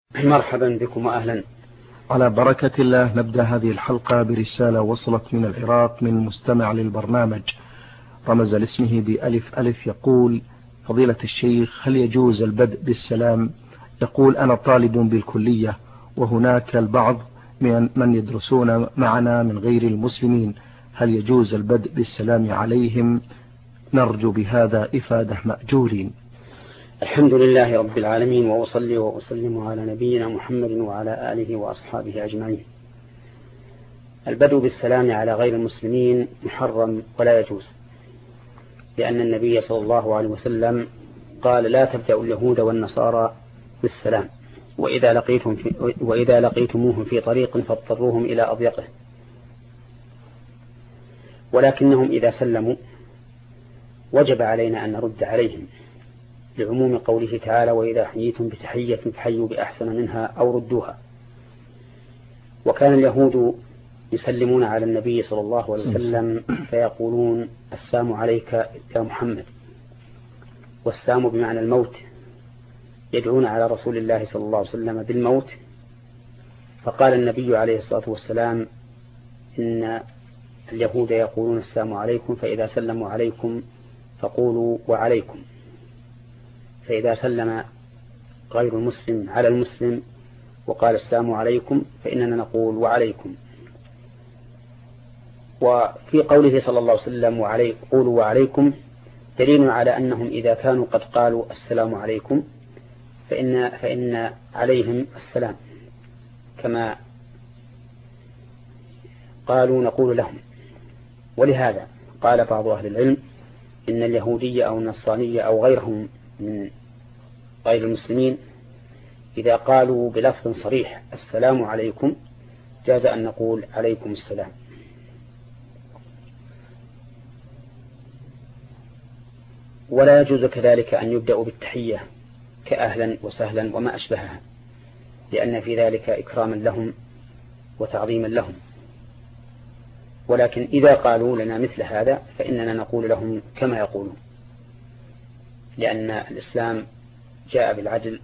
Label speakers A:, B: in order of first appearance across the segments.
A: مرحبا بكم وأهلا.
B: على بركة الله نبدأ هذه الحلقة برسالة وصلت من العراق من مستمع للبرنامج رمز لاسمه بألف ألف. يقول: فضيلة الشيخ، هل يجوز البدء بالسلام؟ يقول: أنا طالب بالكلية وهناك البعض من يدرسون معنا من غير المسلمين، هل يجوز البدء بالسلام عليهم؟ نرجو بهذا إفادة مأجورين.
A: الحمد لله رب العالمين، وأصلي وأسلم على نبينا محمد وعلى آله وأصحابه أجمعين. البدء بالسلام على غير المسلمين محرم ولا يجوز، لأن النبي صلى الله عليه وسلم قال: لا تبدأوا اليهود والنصارى بالسلام، وإذا لقيتموهم في طريق فاضطروهم إلى أضيقه. ولكنهم إذا سلموا وجب علينا أن نرد عليهم، لعموم قوله تعالى: وإذا حييتم بتحية فحيوا بأحسن منها أو ردوها. وكان اليهود يسلمون على النبي صلى الله عليه وسلم فيقولون: السلام عليك يا محمد، والسلام بمعنى الموت، يدعون على رسول الله صلى الله عليه وسلم بالموت. فقال النبي عليه الصلاة والسلام: إن اليهود يقولون السلام عليكم، فإذا سلموا عليكم فقولوا وعليكم. فإذا سلم غير المسلم على المسلم وقال السلام عليكم فإننا نقول وعليكم. وفي قوله صلى الله عليه وسلم قولوا وعليكم دليل على أنهم إذا كانوا قد قالوا السلام عليكم فإن عليهم السلام، كما قالوا نقول لهم. ولهذا قال بعض أهل العلم إن اليهودية أو النصرانية أو غيرهم من غير المسلمين إذا قالوا بلفظ صريح السلام عليكم جاز أن نقول عليكم السلام. ولا يجوز كذلك أن يبدأ بالتحية كأهلا وسهلا وما أشبهها، لأن في ذلك إكراما لهم وتعظيما لهم. ولكن إذا قالوا لنا مثل هذا فإننا نقول لهم كما يقولون، لأن الإسلام جاء بالعدل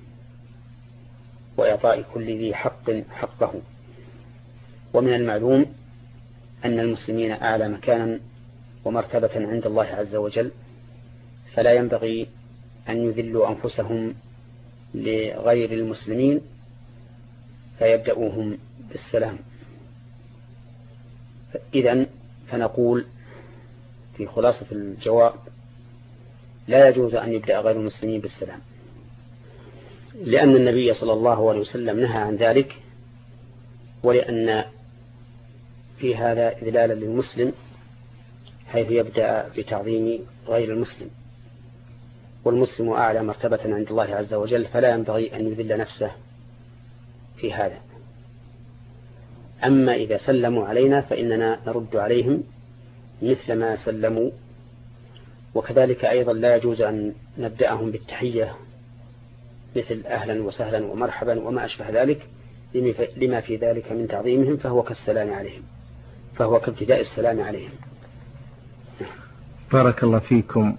A: وإعطاء كل ذي حق حقه. ومن المعلوم أن المسلمين أعلى مكانا ومرتبة عند الله عز وجل، فلا ينبغي أن يذلوا أنفسهم لغير المسلمين فيبدأوهم بالسلام. إذن فنقول في خلاصة الجواب: لا يجوز أن يبدأ غير المسلمين بالسلام، لأن النبي صلى الله عليه وسلم نهى عن ذلك، ولأن في هذا إذلالا للمسلم حيث يبدأ بتعظيم غير المسلم، والمسلم أعلى مرتبة عند الله عز وجل، فلا ينبغي أن يذل نفسه في هذا. أما إذا سلموا علينا فإننا نرد عليهم مثل ما سلموا. وكذلك أيضا لا يجوز أن نبدأهم بالتحية مثل أهلا وسهلا ومرحبا وما أشبه ذلك، لما في ذلك من تعظيمهم، فهو كالسلام عليهم، فهو كابتداء السلام عليهم.
B: بارك الله فيكم.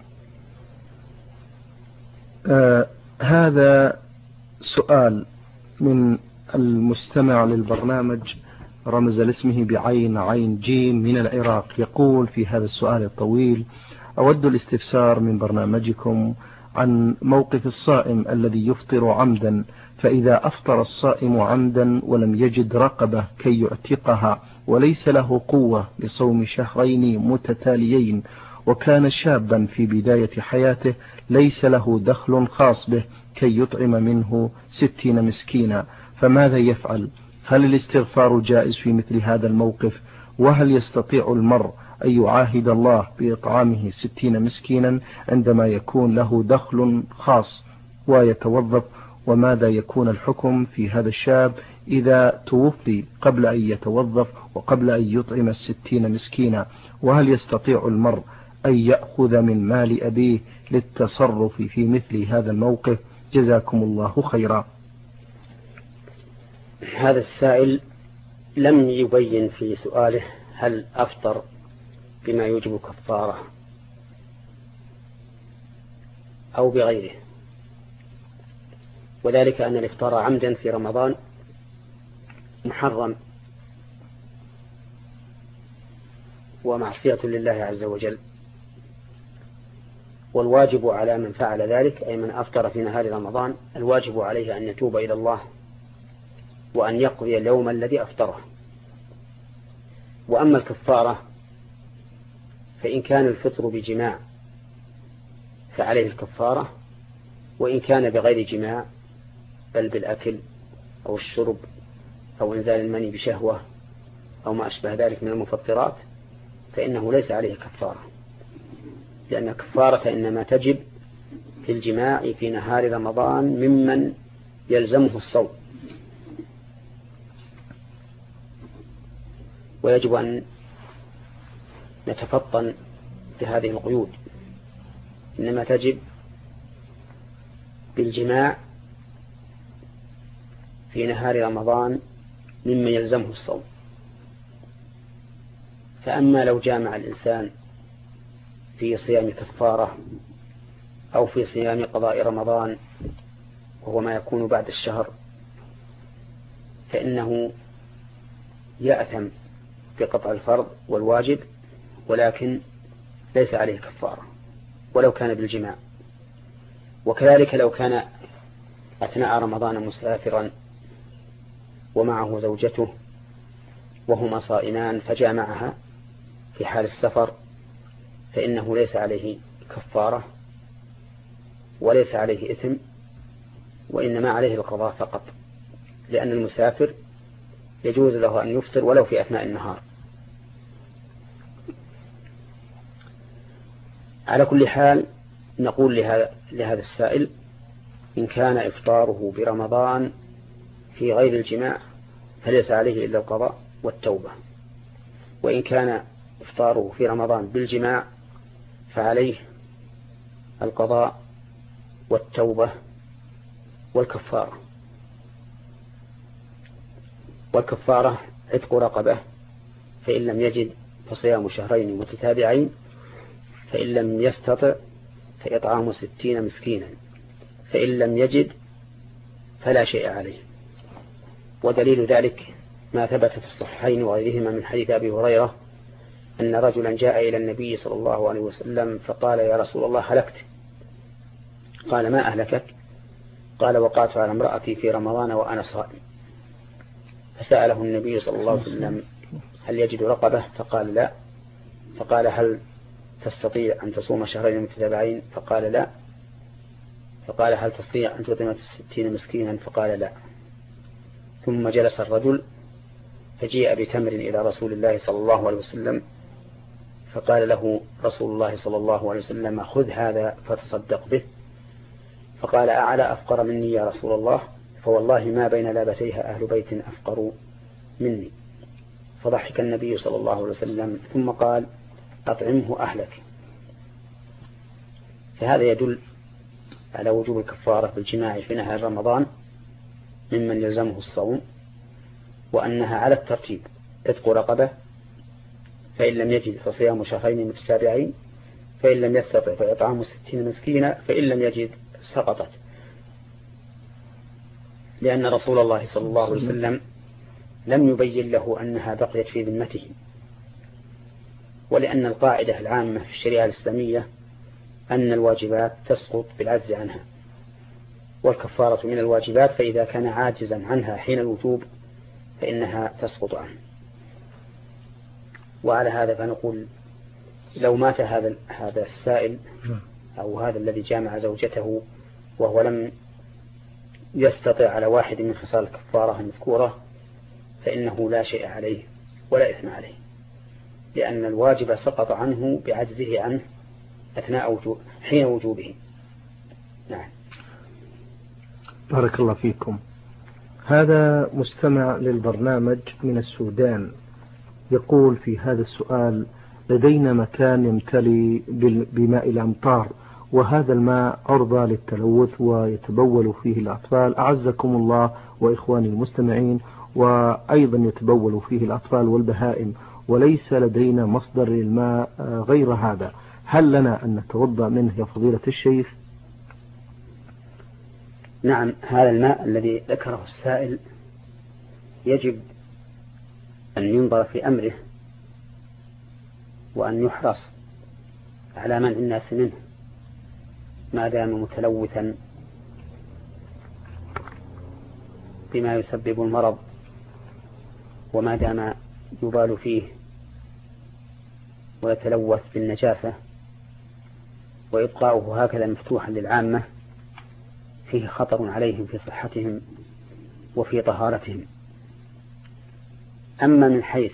B: هذا سؤال من المستمع للبرنامج رمز لاسمه بعين عين جيم من العراق. يقول في هذا السؤال الطويل: أود الاستفسار من برنامجكم عن موقف الصائم الذي يفطر عمدا، فإذا أفطر الصائم عمدا ولم يجد رقبة كي يعتقها وليس له قوة لصوم شهرين متتاليين، وكان شابا في بداية حياته ليس له دخل خاص به كي يطعم منه 60 مسكينا، فماذا يفعل؟ هل الاستغفار جائز في مثل هذا الموقف؟ وهل يستطيع المرء أن يعاهد الله بإطعامه 60 مسكينا عندما يكون له دخل خاص ويتوظف؟ وماذا يكون الحكم في هذا الشاب إذا توفي قبل أن يتوظف وقبل أن يطعم 60 مسكينا؟ وهل يستطيع المرء أن يأخذ من مال أبيه للتصرف في مثل هذا الموقف؟ جزاكم الله خيرا.
A: هذا السائل لم يبين في سؤاله هل أفطر بما يوجب كفارة أو بغيره، وذلك أن الإفطار عمدا في رمضان محرم ومعصية لله عز وجل، والواجب على من فعل ذلك أي من أفطر في نهار رمضان الواجب عليه أن يتوب إلى الله وأن يقضي اليوم الذي أفطره. وأما الكفارة فإن كان الفطر بجماع فعليه الكفارة، وإن كان بغير جماع بل بالأكل أو الشرب أو إنزال المني بشهوة أو ما أشبه ذلك من المفطرات فإنه ليس عليه كفارة، لأن الكفارة إنما تجب في الجماع في نهار رمضان ممن يلزمه الصوم. ويجب أن نتفطن بهذه القيود، إنما تجب بالجماع في نهار رمضان ممن يلزمه الصوم. فأما لو جامع الإنسان في صيام كفارة أو في صيام قضاء رمضان وهو ما يكون بعد الشهر فإنه يأثم بقطع الفرض والواجب، ولكن ليس عليه كفارة ولو كان بالجماع. وكذلك لو كان أثناء رمضان مسافرا ومعه زوجته وهما صائمان فجامعها في حال السفر فإنه ليس عليه كفارة وليس عليه إثم، وإنما عليه القضاء فقط، لأن المسافر يجوز له أن يفطر ولو في أثناء النهار. على كل حال نقول لهذا السائل إن كان إفطاره برمضان في غير الجماع فليس عليه إلا القضاء والتوبة، وإن كان إفطاره في رمضان بالجماع فعليه القضاء والتوبة والكفارة. والكفارة عتق رقبة، فإن لم يجد فصيام شهرين متتابعين، فإن لم يستطع فإطعام 60 مسكينا، فإن لم يجد فلا شيء عليه. ودليل ذلك ما ثبت في الصحيحين وغيرهما من حديث أبي هريرة أن رجلا جاء إلى النبي صلى الله عليه وسلم فقال يا رسول الله هلكت. قال ما أهلكك؟ قال وقعت على امرأتي في رمضان وأنا صائم. فسأله النبي صلى الله عليه وسلم هل يجد رقبة؟ فقال لا. فقال هل تستطيع أن تصوم شهرين متتابعين؟ فقال لا. فقال هل تستطيع أن تطعم 60 مسكينا؟ فقال لا. ثم جلس الرجل فجيء بتمر إلى رسول الله صلى الله عليه وسلم فقال له رسول الله صلى الله عليه وسلم خذ هذا فتصدق به. فقال أعلى أفقر مني يا رسول الله؟ فوالله ما بين لابتيها أهل بيت أفقر مني. فضحك النبي صلى الله عليه وسلم ثم قال أطعمه أهلك. فهذا يدل على وجوب الكفارة بالجماع في نهار رمضان ممن يلزمه الصوم، وأنها على الترتيب عتق رقبة، فإن لم يجد فصيام شهرين متتابعين، فإن لم يستطع فإطعام 60 مسكينا، فإن لم يجد سقطت. لأن رسول الله صلى الله عليه وسلم لم يبين له أنها بقيت في ذمته، ولأن القاعدة العامة في الشريعة الإسلامية أن الواجبات تسقط بالعجز عنها، والكفارة من الواجبات، فإذا كان عاجزا عنها حين الوجوب فإنها تسقط عنه. وعلى هذا فنقول لو مات هذا السائل أو هذا الذي جامع زوجته وهو لم يستطع على واحد من خصال الكفارة المذكورة فإنه لا شيء عليه ولا إثم عليه، لأن الواجب سقط عنه بعجزه عنه حين وجوبه. نعم.
B: بارك الله فيكم. هذا مستمع للبرنامج من السودان يقول في هذا السؤال لدينا مكان يمتلي بماء الأمطار، وهذا الماء عرضة للتلوث ويتبول فيه الأطفال أعزكم الله وإخواني المستمعين، وأيضا يتبول فيه الأطفال والبهائم، وليس لدينا مصدر للماء غير هذا، هل لنا أن نتوضأ منه يا فضيلة الشيخ؟
A: نعم، هذا الماء الذي ذكره السائل يجب أن ينظر في أمره وأن يحرص على منع الناس منه ما دام متلوثا بما يسبب المرض، وما دام يبال فيه ويتلوث بالنجاسة، وإبقاؤه هكذا مفتوحا للعامة فيه خطر عليهم في صحتهم وفي طهارتهم. أما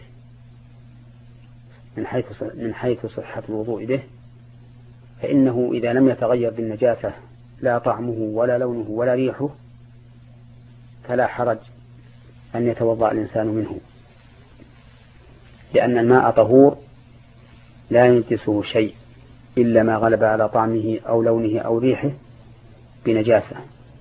A: من حيث صحة الوضوء به، فإنه إذا لم يتغير بالنجاسة لا طعمه ولا لونه ولا ريحه فلا حرج أن يتوضأ الإنسان منه، لأن الماء طهور لا ينجسه شيء إلا ما غلب على طعمه أو لونه أو ريحه بنجاسة.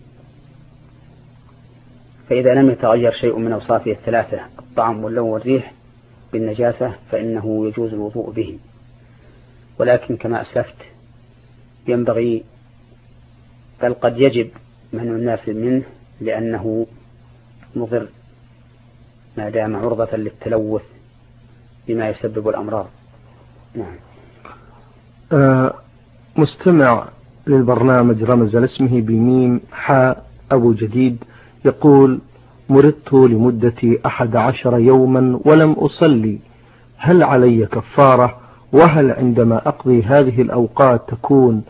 A: فإذا لم يتغير شيء من أوصافه الثلاثة الطعم واللون والريح بالنجاسة فإنه يجوز الوضوء به. ولكن كما أسلفت ينبغي بل قد يجب منع الناس منه لأنه مضر ما دام عرضة للتلوث بما يسبب الأمراض. نعم.
B: مستمع للبرنامج رمز لاسمه بميم حاء أبو جديد يقول: مرضت لمدة 11 يوما ولم أصلي، هل علي كفارة؟ وهل عندما أقضي هذه الأوقات تكون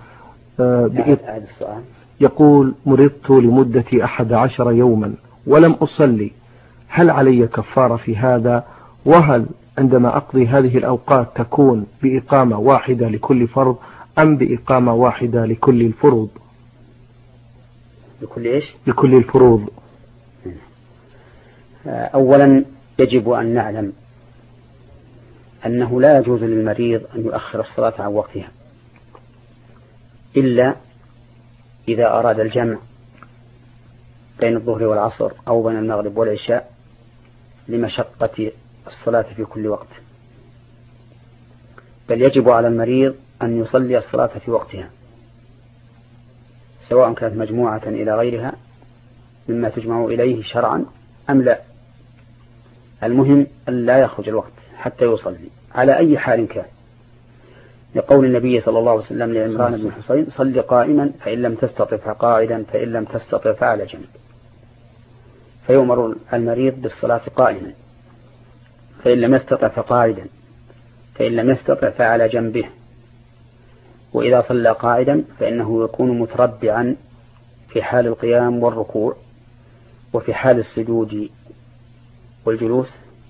B: يقول: مرضت لمدة 11 يوما ولم أصلي، هل علي كفارة في هذا؟ وهل عندما أقضي هذه الأوقات تكون بإقامة واحدة لكل فرض أم بإقامة واحدة لكل الفروض؟
A: لكل إيش؟
B: لكل الفروض.
A: أولا يجب أن نعلم أنه لا يجوز للمريض أن يؤخر الصلاة عن وقتها إلا إذا أراد الجمع بين الظهر والعصر أو بين المغرب والعشاء لمشقة الصلاة في كل وقت، بل يجب على المريض أن يصلي الصلاة في وقتها سواء كانت مجموعة إلى غيرها مما تجمع إليه شرعا أم لا. المهم أن لا يخرج الوقت حتى يصلي على أي حال كان، لقول النبي صلى الله عليه وسلم لعمران بن حسين: صل قائما فإن لم تستطع فقاعدا فإن لم تستطع فعلى جنب. فيؤمر المريض بالصلاة قائما، فإن لم يستطع فقاعدا، فإن لم يستطع فعلى جنبه. وإذا صلى قاعدا فإنه يكون متربعا في حال القيام والركوع، وفي حال السجود والجلوس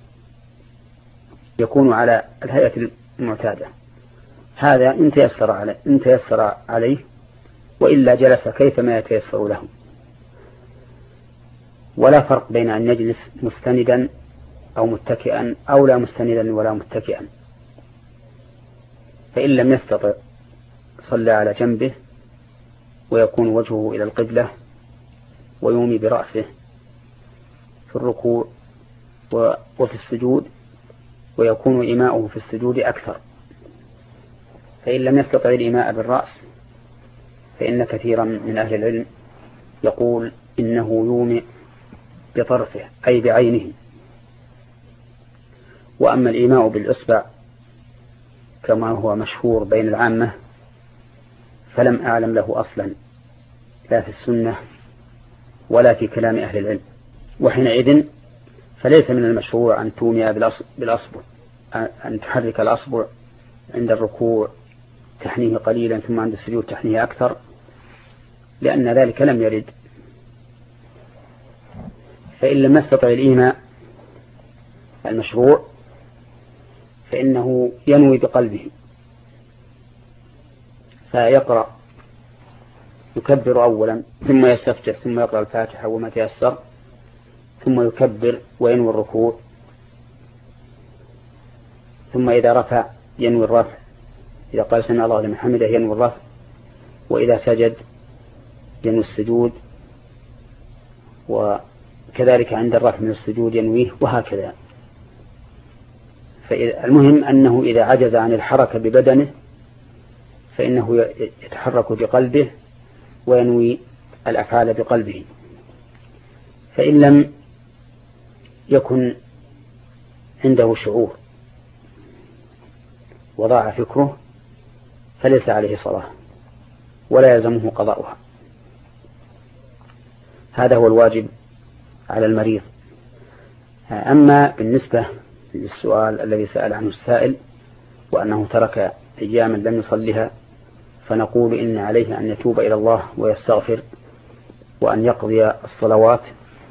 A: يكون على الهيئة المعتادة. هذا إن تيسر عليه، وإلا جلس كيفما يتيسر له. ولا فرق بين أن يجلس مستندا أو متكئا أو لا مستندا ولا متكئا. فإن لم يستطع صلى على جنبه ويكون وجهه إلى القبلة ويومي برأسه في الركوع وفي السجود، ويكون إيماؤه في السجود أكثر. فإن لم يستطع الإيماء بالرأس فإن كثيرا من أهل العلم يقول إنه يومئ بطرفه أي بعينه. وأما الإيماء بالإصبع كما هو مشهور بين العامة فلم أعلم له أصلا لا في السنة ولا في كلام أهل العلم. وحينئذ فليس من المشروع أن تومئ بالأصبع، أن تحرك الأصبع عند الركوع تحنيه قليلا ثم عند السجود تحنيه أكثر، لأن ذلك لم يرد. فإن لم يستطع الإيماء المشروع فإنه ينوي بقلبه، فيقرأ يكبر أولا ثم يستفتح ثم يقرأ الفاتحة وما تيسر، ثم يكبر وينوي الركوع، ثم إذا رفع ينوي الرفع، إذا قال سمع الله لمن حمده ينوي الرفع، وإذا سجد ينوي السجود، وكذلك عند الرفع من السجود ينويه، وهكذا. فالمهم أنه إذا عجز عن الحركة ببدنه فإنه يتحرك بقلبه وينوي الأفعال بقلبه، فإن لم يكن عنده شعور وضاع فكره فليس عليه صلاة ولا يلزمه قضاؤها. هذا هو الواجب على المريض. أما بالنسبة للسؤال الذي سأل عنه السائل وأنه ترك أياما لم يصلها، فنقول إن عليه أن يتوب إلى الله ويستغفر، وأن يقضي الصلوات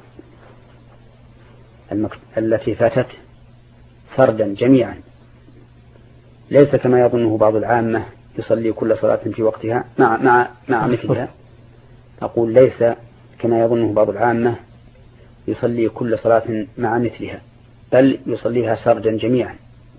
A: التي فاتت فردا جميعا، ليس كما يظنه بعض العامة يصلي كل صلاة في وقتها مع مثلها. أقول ليس كما يظنه بعض العامة يصلي كل صلاة مع مثلها، بل يصليها سردا جميعا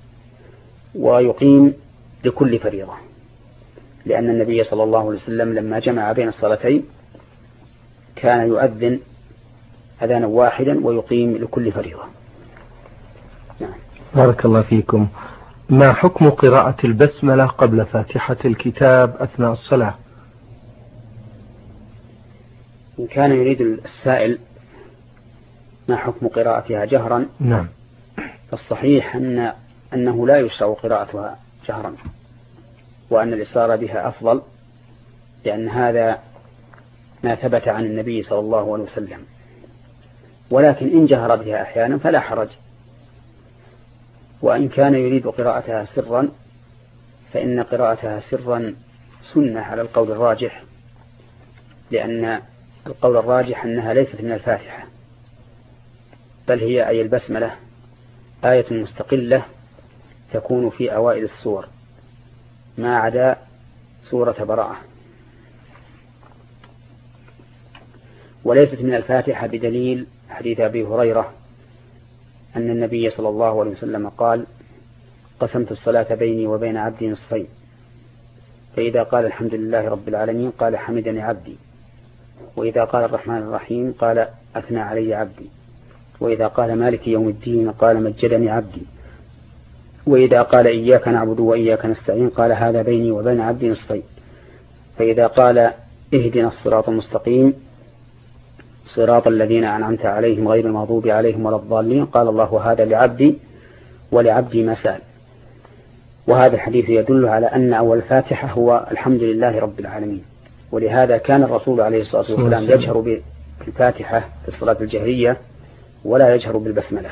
A: ويقيم لكل فريضة، لأن النبي صلى الله عليه وسلم لما جمع بين الصلاتين كان يؤذن أذانا واحدا ويقيم لكل فريضة. نعم.
B: بارك الله فيكم. ما حكم قراءة البسملة قبل فاتحة الكتاب أثناء الصلاة؟
A: إن كان يريد السائل ما حكم قراءتها جهرا،
B: نعم،
A: الصحيح أنه لا يشرع قراءتها جهرا، وأن الإصرار بها أفضل، لأن هذا ما ثبت عن النبي صلى الله عليه وسلم. ولكن إن جهر بها أحيانا فلا حرج. وإن كان يريد قراءتها سرا فإن قراءتها سرا سنة على القول الراجح، لأن القول الراجح أنها ليست من الفاتحة، بل هي أي البسملة آية مستقلة تكون في أوائل السور ما عدا سورة براءة، وليست من الفاتحة بدليل حديث أبي هريرة أن النبي صلى الله عليه وسلم قال: قسمت الصلاة بيني وبين عبدي نصفين، فإذا قال الحمد لله رب العالمين قال حمدني عبدي، وإذا قال الرحمن الرحيم قال أثنى علي عبدي، وإذا قال مالك يوم الدين قال مجدني عبدي، وإذا قال إياك نعبد وإياك نستعين قال هذا بيني وبين عبدي نصفين، فإذا قال اهدنا الصراط المستقيم صراط الذين أنعمت عليهم غير المغضوب عليهم ولا الضالين قال الله هذا لعبدي ولعبدي ما سأل. وهذا الحديث يدل على أن أول الفاتحة هو الحمد لله رب العالمين، ولهذا كان الرسول عليه الصلاة والسلام يجهر بالفاتحة في الصلاة الجهرية ولا يجهر بالبسملة.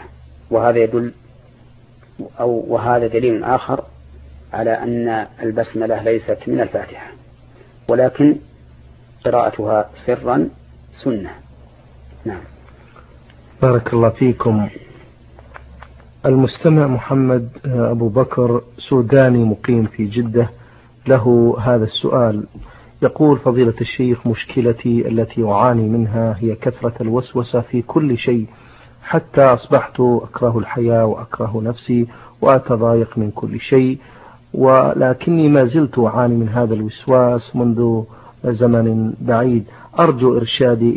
A: وهذا دليل آخر على أن البسملة ليست من الفاتحة، ولكن قراءتها سرا سنة. نعم.
B: بارك الله فيكم. المستمع محمد أبو بكر سوداني مقيم في جدة له هذا السؤال، يقول: فضيلة الشيخ، مشكلتي التي أعاني منها هي كثرة الوسوسة في كل شيء، حتى أصبحت أكره الحياة وأكره نفسي وأتضايق من كل شيء، ولكني ما زلت أعاني من هذا الوسواس منذ زمن بعيد. أرجو إرشادي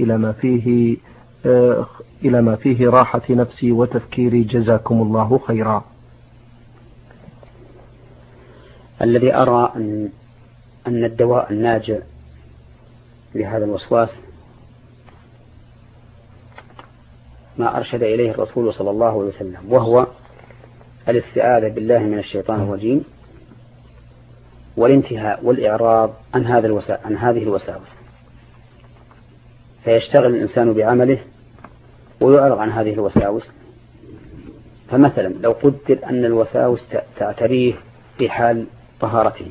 B: إلى ما فيه راحة نفسي وتفكيري، جزاكم الله خيرا.
A: الذي أرى أن الدواء الناجع لهذا الوسواس ما أرشد إليه الرسول صلى الله عليه وسلم، وهو الاستعاذة بالله من الشيطان الرجيم والانتهاء والإعراض عن هذه الوساوس، فيشتغل الإنسان بعمله ويعرض عن هذه الوساوس. فمثلا لو قدر أن الوساوس تعتريه في حال طهارته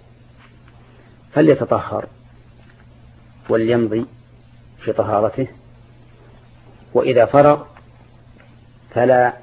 A: فليتطهر وليمضي في طهارته، وإذا فرغ فلا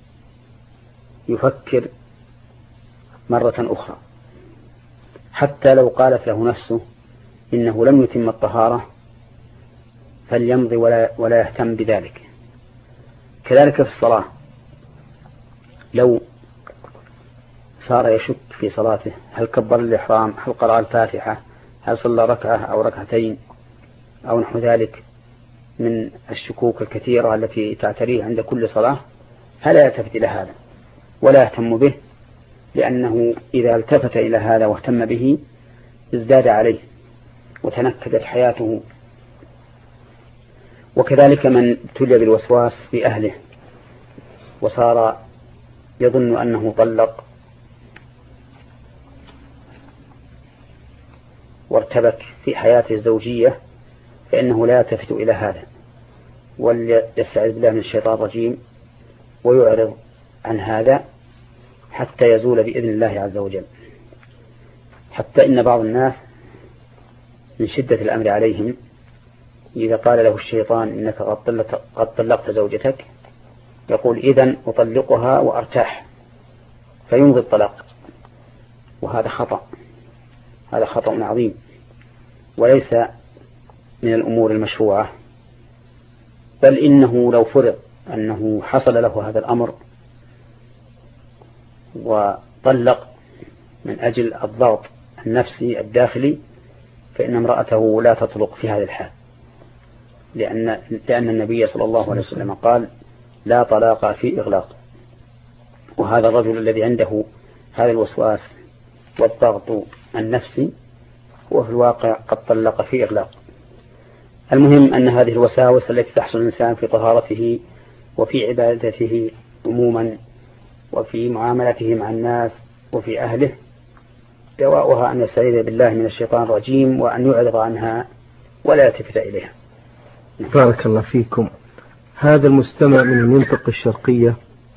A: يفكر مرة أخرى، حتى لو قالت له نفسه إنه لم يتم الطهارة فليمضي ولا يهتم بذلك. كذلك في الصلاة، لو صار يشك في صلاته هل كبر الإحرام، هل قرأ الفاتحة، هل صلى ركعة أو ركعتين أو نحو ذلك من الشكوك الكثيرة التي تعتريه عند كل صلاة، فلا يلتفت إلى هذا ولا يهتم به، لأنه إذا التفت إلى هذا واهتم به ازداد عليه وتنكدت حياته وكذلك من ابتلي بالوسواس في أهله وصار يظن أنه طلق وارتبك في حياته الزوجية، فإنه لا يلتفت إلى هذا، وليستعذ بالله من الشيطان الرجيم ويعرض عن هذا حتى يزول بإذن الله عز وجل. حتى إن بعض الناس من شدة الأمر عليهم إذا قال له الشيطان إنك قد طلقت زوجتك يقول إذن أطلقها وأرتاح، فيمضي الطلاق، وهذا خطأ، هذا خطأ عظيم وليس من الأمور المشروعة، بل إنه لو فرض أنه حصل له هذا الأمر وطلق من أجل الضغط النفسي الداخلي فإن امرأته لا تطلق في هذا الحال، لأن النبي صلى الله عليه وسلم قال لا طلاق في إغلاق. وهذا الرجل الذي عنده هذا الوسواس والضغط النفسي هو في الواقع قد طلق في إغلاق. المهم أن هذه الوساوس التي تحصل الإنسان في طهارته وفي عبادته عموما وفي معاملته مع الناس وفي أهله دواؤها أن يستعيذ بالله من الشيطان الرجيم وأن يعرض عنها ولا يلتفت إليها.
B: بارك الله فيكم. هذا المستمع من المنطقة الشرقية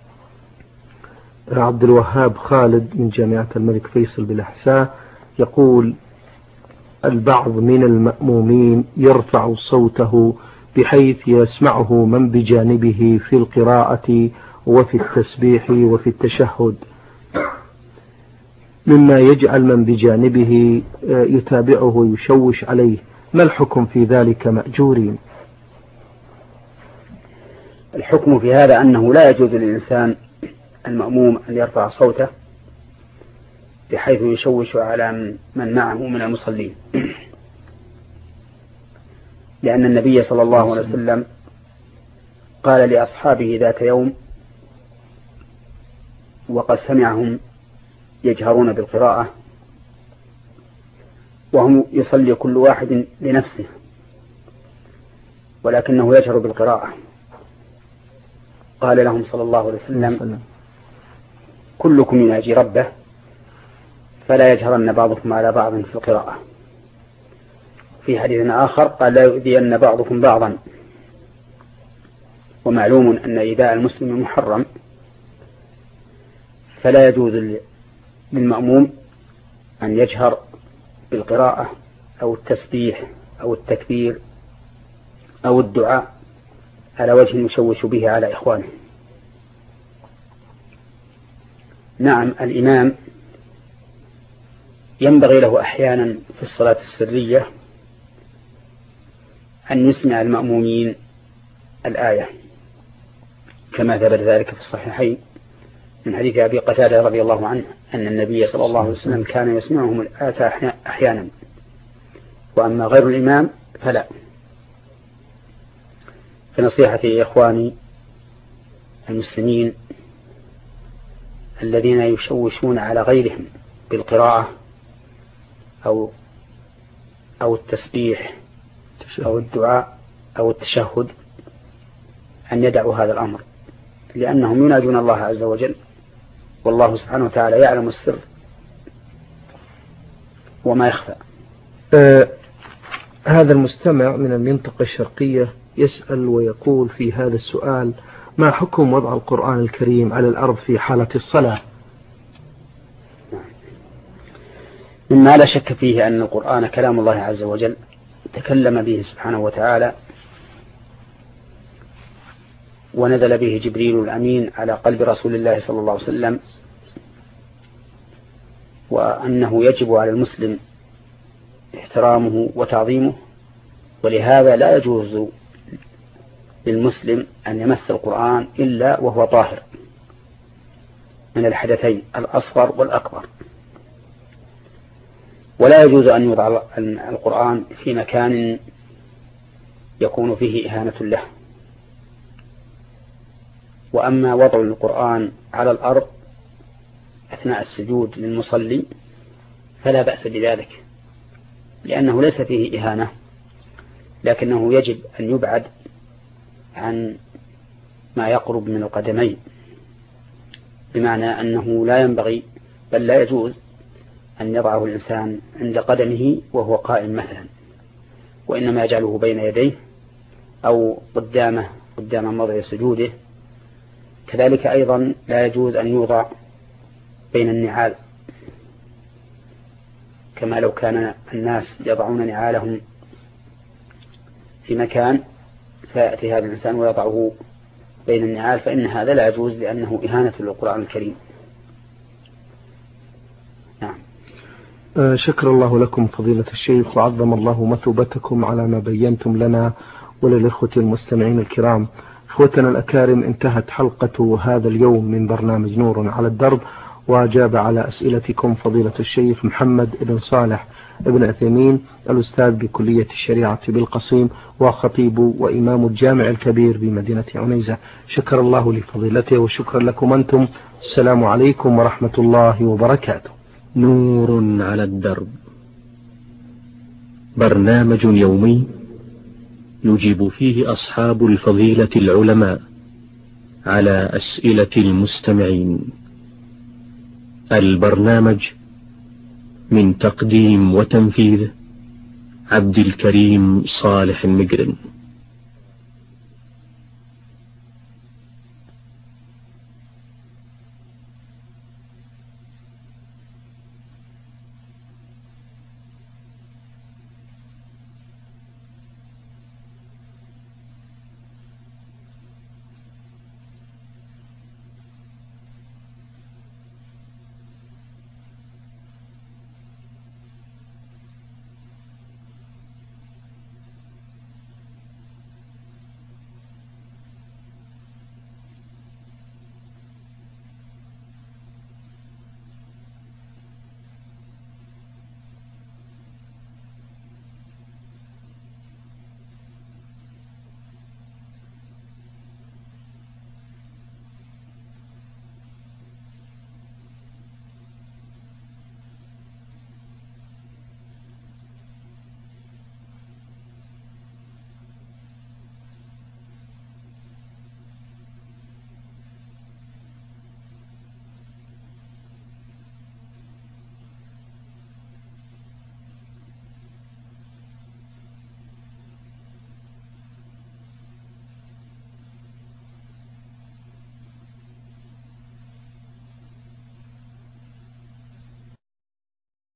B: عبد الوهاب خالد من جامعة الملك فيصل بالأحساء يقول البعض من المأمومين يرفع صوته بحيث يسمعه من بجانبه في القراءة وفي التسبيح وفي التشهد، مما يجعل من بجانبه يتابعه ويشوش عليه، ما الحكم في ذلك مأجورين؟
A: الحكم في هذا أنه لا يجوز للإنسان المأموم أن يرفع صوته بحيث يشوش على من معه من المصلين، لأن النبي صلى الله عليه وسلم قال لأصحابه ذات يوم وقد سمعهم يجهرون بالقراءة وهم يصلي كل واحد لنفسه ولكنه يجهر بالقراءة، قال لهم صلى الله عليه وسلم كلكم يناجي ربه فلا يجهرن بعضكم على بعض في القراءة. في حديث آخر قال لا يؤذين بعضكم بعضا، ومعلوم أن إيذاء المسلم محرم، فلا يجوز للمأموم أن يجهر بالقراءة أو التسبيح أو التكبير أو الدعاء على وجه يشوش به على إخوانه. نعم، الإمام ينبغي له أحيانا في الصلاة السرية أن يسمع المأمومين الآية كما ثبت ذلك في الصحيحين من حديث أبي قتادة رضي الله عنه أن النبي صلى الله عليه وسلم كان يسمعهم الآية أحيانا، وأما غير الإمام فلا. فنصيحتي يا إخواني المسلمين الذين يشوشون على غيرهم بالقراءة أو التسبيح أو الدعاء أو التشهد أن يدعوا هذا الأمر، لأنهم يناجون الله عز وجل، والله سبحانه وتعالى يعلم السر وما يخفى.
B: هذا المستمع من المنطقة الشرقية يسأل ويقول في هذا السؤال ما حكم وضع القرآن الكريم على الأرض في حالة الصلاة؟
A: مما لا شك فيه أن القرآن كلام الله عز وجل تكلم به سبحانه وتعالى، ونزل به جبريل الأمين على قلب رسول الله صلى الله عليه وسلم، وأنه يجب على المسلم احترامه وتعظيمه، ولهذا لا يجوز للمسلم أن يمس القرآن إلا وهو طاهر من الحدثين الأصغر والأكبر، ولا يجوز أن يوضع القرآن في مكان يكون فيه إهانة له. وأما وضع القرآن على الأرض أثناء السجود للمصلي فلا بأس بذلك، لأنه ليس فيه إهانة، لكنه يجب أن يبعد عن ما يقرب من القدمين، بمعنى أنه لا ينبغي بل لا يجوز أن يضعه الإنسان عند قدمه وهو قائم مثلا، وإنما يجعله بين يديه أو قدامه قدام موضع سجوده. كذلك أيضا لا يجوز أن يوضع بين النعال، كما لو كان الناس يضعون نعالهم في مكان فيأتي هذا الإنسان ويضعه بين النعال، فإن هذا لا يجوز لأنه إهانة للقرآن الكريم. نعم.
B: شكر الله لكم فضيلة الشيخ، وعظم الله مثوبتكم على ما بينتم لنا وللإخوة المستمعين الكرام. إخوتنا الأكارم، انتهت حلقة هذا اليوم من برنامج نور على الدرب، وأجاب على أسئلتكم فضيلة الشيخ محمد بن صالح ابن عثيمين، الأستاذ بكلية الشريعة بالقصيم، وخطيب وإمام الجامع الكبير بمدينة عنيزة. شكر الله لفضيلته وشكرا لكم أنتم. السلام عليكم ورحمة الله وبركاته.
C: نور على الدرب، برنامج يومي يجيب فيه أصحاب الفضيلة العلماء على أسئلة المستمعين. البرنامج من تقديم وتنفيذ عبد الكريم صالح المقرن.